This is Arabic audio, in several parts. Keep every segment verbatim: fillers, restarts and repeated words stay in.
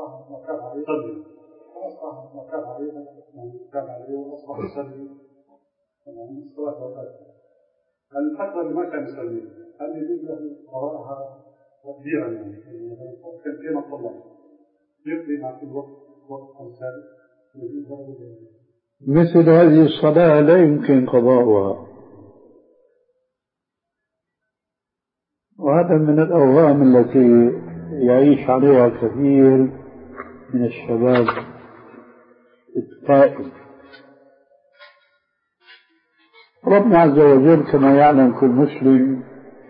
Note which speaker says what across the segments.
Speaker 1: راح ما كان عليه صلي خلاص راح ما كان عليه كان عليه وأصبح يصلي يعني الصلاة وقتها. هل حتى اللي ما كان يصلي هل يجوز له قراءها تقديرا يعني كان فينا طلع يقضي مع كل وقت وقت أمثال يجوز له؟
Speaker 2: مثل هذه الصلاة لا يمكن قضاؤها، وهذا من الأوهام التي يعيش عليها كثير من الشباب التائب. ربنا عز وجل كما يعلم كل مسلم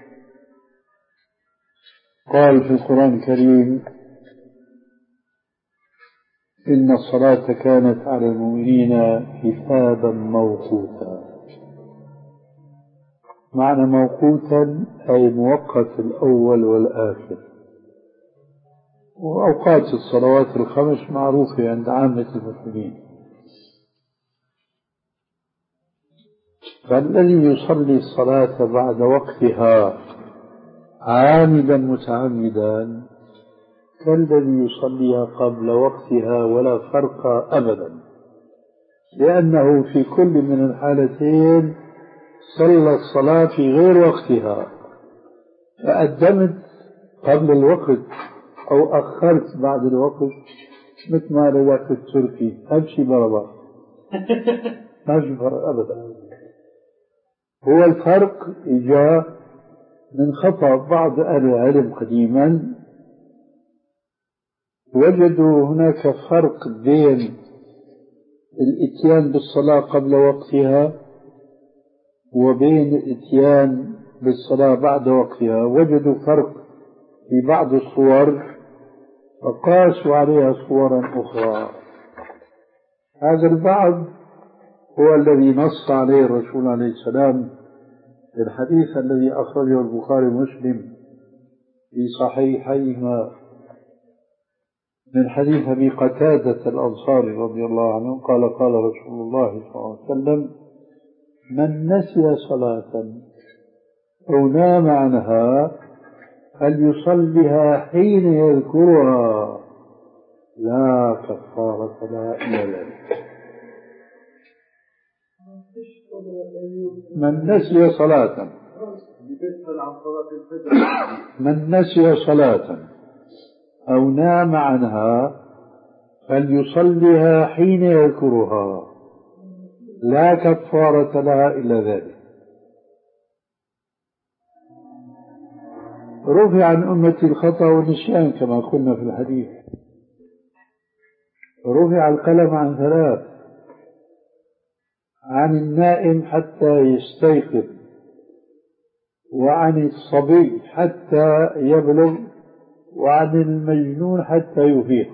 Speaker 2: قال في القرآن الكريم إن الصلاة كانت على المؤمنين كتابا موقوتا. معنى موقوتا أي موقت الأول والآخر. وأوقات الصلوات الخمس معروفة عند عامة المسلمين، فالذي يصلي الصلاة بعد وقتها عامدا متعمدا كالذي يصليها قبل وقتها ولا فرق أبدا، لأنه في كل من الحالتين صلى الصلاة في غير وقتها، فقدمت قبل الوقت أو أخرت بعد الوقت مثل ما رواية التركي همشي بربا ما في فرق أبدا. هو الفرق جاء من خطأ بعض أهل العلم قديما، وجدوا هناك فرق بين الاتيان بالصلاة قبل وقتها وبين الاتيان بالصلاة بعد وقتها، وجدوا فرق في بعض الصور فقاسوا عليها صورا أخرى. هذا البعض هو الذي نص عليه الرسول عليه السلام في الحديث الذي أخرجه البخاري ومسلم في صحيحيهما من حديث أبي قتادة الأنصاري رضي الله عنه قال قال رسول الله صلى الله عليه وسلم من نسي صلاة أو نام عنها فليصلها حين يذكرها لا كفارة لها إلا ذلك. من نسي صلاة من نسي صلاة أو نام عنها فليصلها حين يذكرها لا كفارة لها إلا ذلك. رفع عن أمتي الخطأ والنسيان كما قلنا في الحديث. رفع القلم عن ثلاث: عن النائم حتى يستيقظ، وعن الصبي حتى يبلغ، وعن المجنون حتى يفيق.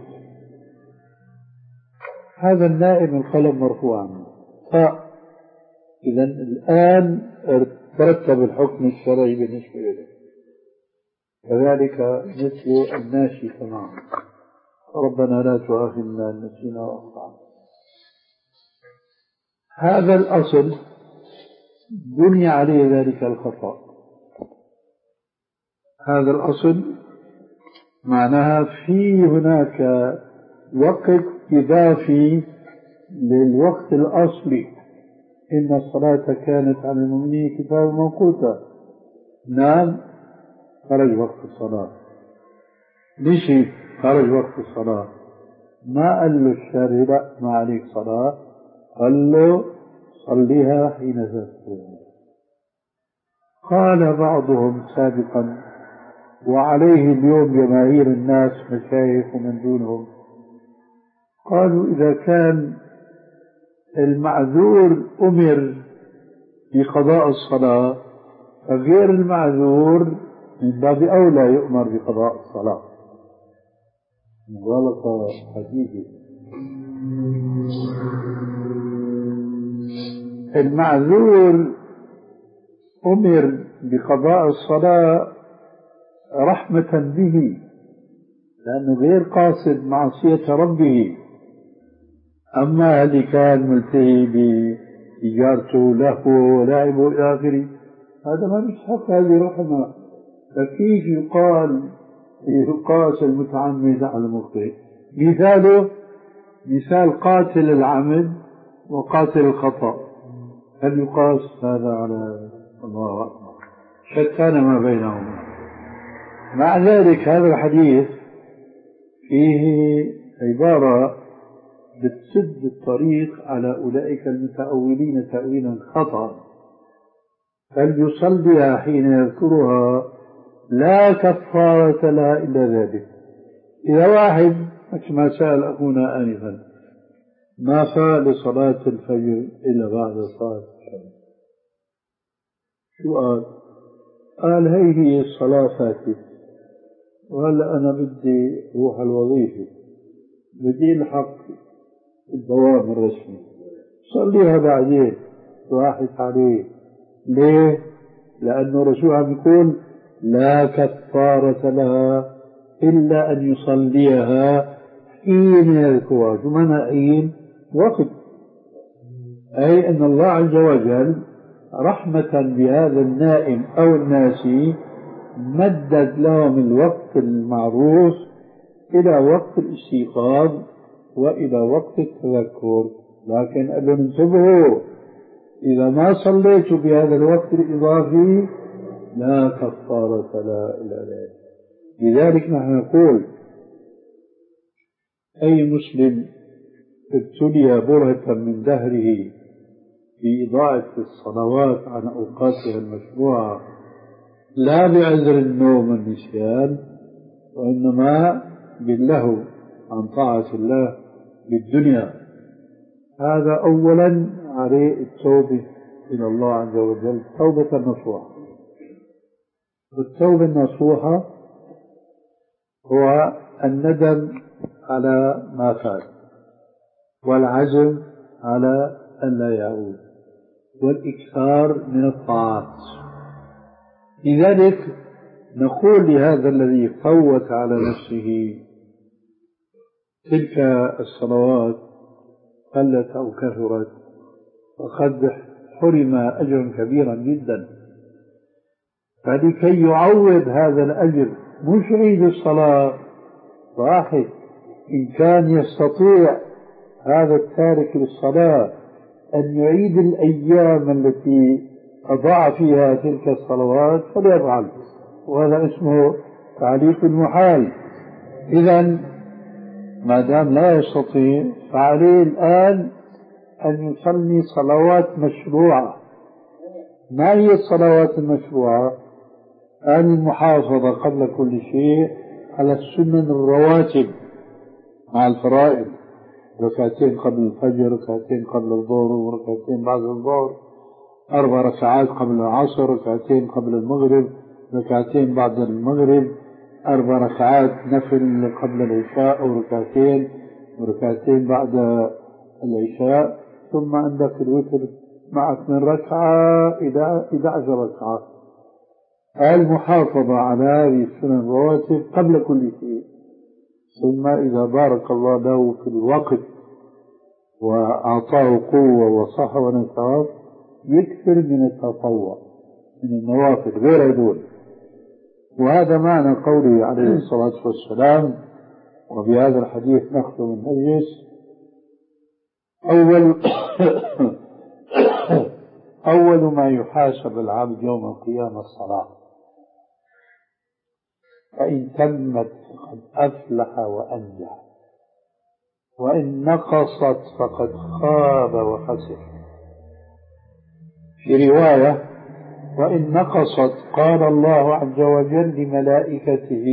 Speaker 2: هذا النائم القلم مرفوع عنه. فإذا الآن ترتب الحكم الشرعي بالنسبة له. كذلك مثل الناشي تماما: ربنا لا تؤاخذنا إن نسينا وأخطأنا. هذا الأصل بني عليه ذلك الخطأ. هذا الأصل معناها في هناك وقت إضافي للوقت الأصلي. إن الصلاة كانت على المؤمنين كتابا موقوتا. نام خرج وقت الصلاة، مشي خرج وقت الصلاة. ما قال له الشارع لا ما عليك صلاة، قال له صليها حين تذكرها. قال بعضهم سابقا، وعليه اليوم جماهير الناس مشايخ ومن دونهم، قالوا إذا كان المعذور أمر بقضاء الصلاة فغير المعذور من باب أولى يؤمر بقضاء الصلاة. مغالطة حديثة. المعذور أمر بقضاء الصلاة رحمة به، لأنه غير قاصد معصية ربه. أما اللي كان ملتهي بإجارته له ولعبه إلى آخره هذا ما يستحق هذه رحمة. فكيف يقال يقاس المتعمد على المخطئ؟ مثاله مثال قاتل العمد وقاتل الخطأ، هل يقاس هذا على الله أكبر؟ شتان ما بينهما. مع ذلك هذا الحديث فيه عبارة بتسد الطريق على أولئك المتأولين تأويلا خطأ، فليصليها حين يذكرها لا كفارة لها إلا ذلك. إذا واحد كما سأل أخونا آنفا ما فعل صلاة الفجر إلا بعد صلاة الفجر، شو قال؟ قال هي هي الصلاة فاتت وهلا أنا بدي أروح الوظيفة، بدي الحق الدوام الرسمي، صليها بعدين، راحت عليه. ليه؟ لأنه رسولها بيقول لا كفارة لها إلا أن يصليها حين يذكرها. شو معنى حين؟ وقت، أي أن الله عز وجل رحمة بهذا النائم أو الناسي مدد لهم الوقت المعروف إلى وقت الاستيقاظ وإلى وقت التذكر. لكن قال لهم انتبهوا، إذا ما صليتوا بهذا الوقت الإضافي لا كفارة لا إلا ذلك. لذلك نحن نقول أي مسلم ابتلي برهة من دهره بإضاعة الصلوات عن أوقاتها المشروعة لا بعذر النوم والنسيان، وإنما باللهو عن طاعة الله بالدنيا، هذا أولا عليه التوبة إلى الله عز وجل توبة نصوحة. والتوبة النصوحة هو الندم على ما فات والعزم على أن لا يعود والإكثار من الطاعات. لذلك نقول لهذا الذي فوت على نفسه تلك الصلوات قلت أو كثرت فقد حرم أجرا كبيرا جدا، فلكي يعوض هذا الأجر مش عيد الصلاة واحد، إن كان يستطيع هذا التارك للصلاة أن يعيد الأيام التي أضاع فيها تلك الصلوات فليفعل، وهذا اسمه تعليق المحال. إذن ما دام لا يستطيع فعليه الآن أن يصلي صلوات مشروعة. ما هي الصلوات المشروعة؟ أن المحافظة قبل كل شيء على السنن الرواتب مع الفرائض، ركعتين قبل الفجر، ركعتين قبل الظهر، وركعتين بعد الظهر، أربع ركعات قبل العصر، ركعتين قبل المغرب، ركعتين بعد المغرب، أربع ركعات نفل قبل العشاء أو ركعتين، وركعتين بعد العشاء، ثم عندك الوتر معك من ركعة إلى إحدى عشرة ركعة. المحافظة على هذه السنن الرواتب قبل كل شيء، ثم إذا بارك الله له في الوقت وأعطاه قوة وصحة ونشاط يكثر من التطوع من النوافل غير هذول. وهذا معنى قوله عليه الصلاة والسلام، وبهذا الحديث نختم المجلس: أول أول ما يحاسب العبد يوم القيامة الصلاة، فإن تمت فقد أفلح وأنجح، وإن نقصت فقد خاب وخسر. في رواية: وإن نقصت قال الله عز وجل لملائكته: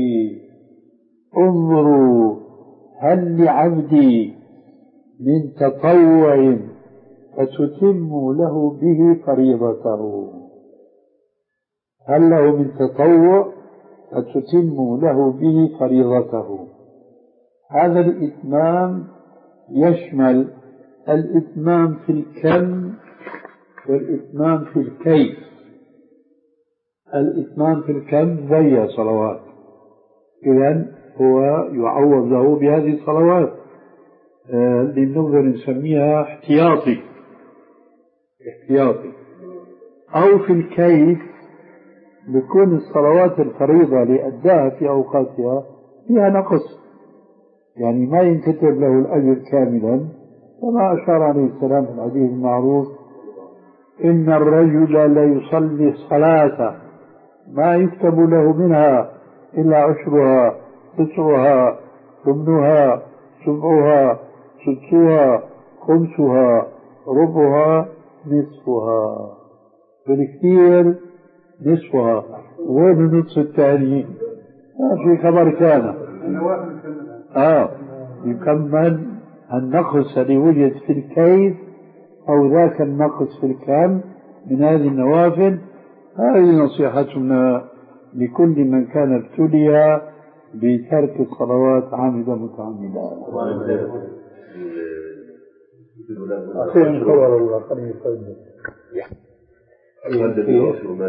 Speaker 2: انظروا هل لعبدي من تطوع فتتم له به فريضته. هل له من تطوع فتتم له به فريضته. هذا الإتمام يشمل الإتمام في الكم والإتمام في الكيف. الإتمام في الكم زي صلوات، إذن هو يعوض له بهذه الصلوات اللي بنقدر نسميها احتياطي احتياطي أو في الكيف بكون الصلوات الفريضة لأداها في أوقاتها فيها نقص، يعني ما ينكتب له الأجر كاملا، كما أشار عليه السلام في الحديث المعروف: إن الرجل ليصلي الصلاة ما يكتب له منها إلا عشرها، تسعها، ثمنها، سبعها، سدسها، خمسها، ربعها، نصفها. بالكثير نصفها. وين النصف الثاني؟ ما في خبر كان. آه يكمل النقص الذي وجد في الكيف أو ذاك النقص في الكم من هذه النوافل. هذه نصيحتنا لكل من كان ابتلي بترك الصلوات عامدا متعمدا. أخيرا خبر الله خلينا نقول